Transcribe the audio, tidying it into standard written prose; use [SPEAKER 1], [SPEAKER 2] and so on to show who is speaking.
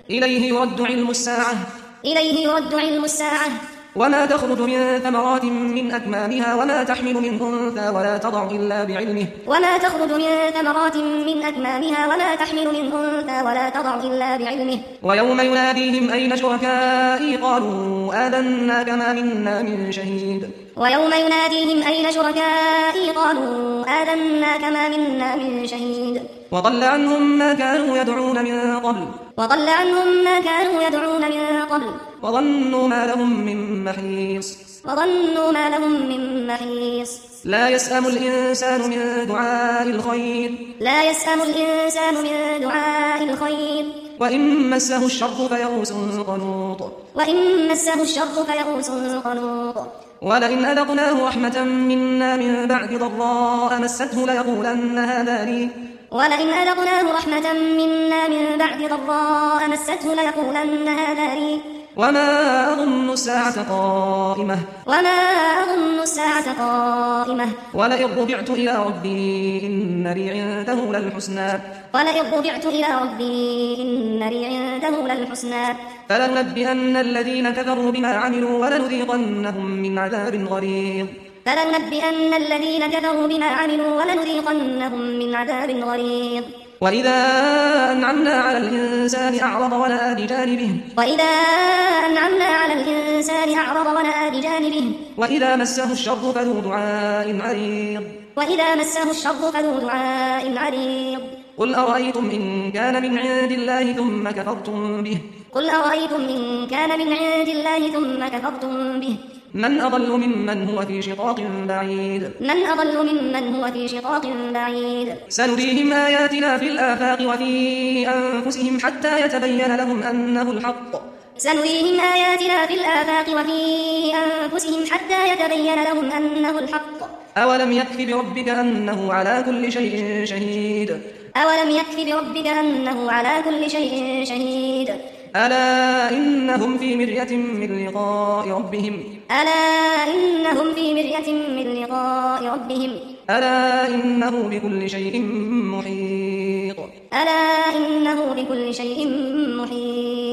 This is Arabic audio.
[SPEAKER 1] إليه يرد علم الساعة
[SPEAKER 2] وما تخرج من ثمرات من أكمامها وما تحمل من أنثى ولا تضع إلا بعلمه ويوم يناديهم أين شركائي قالوا آذناك ما منا من شهيد وضل عنهم ما كانوا يدعون من قبل وظنوا ما لهم من محيص لا يسأم الإنسان من دعاء الخير وإن مسه الشر فيئوس قنوط ولئن أذقناه رحمة منا من بعد ضراء مسته ليقولن هذا لي وما أظن الساعة قائمة ولئن رجعت إلى ربي إن لي عنده للحسنى فلننبئن الذين كفروا بما عملوا ولنذيقنهم من عذاب غليظ وإذا أنعمنا على الإنسان أعرض ونأى بجانبه وإذا مسه الشر فذو دعاء عريض قل أرأيتم إن كان من عند الله ثم كفرتم به من أضل ممن هو في شقاق بعيد سنريهم آياتنا في الآفاق وفي أنفسهم حتى يتبين لهم أنه الحق أولم يكف بربك أنه على كل شيء شهيد ألا إنهم في مرية من لقاء ربهم ألا إنه بكل شيء محيط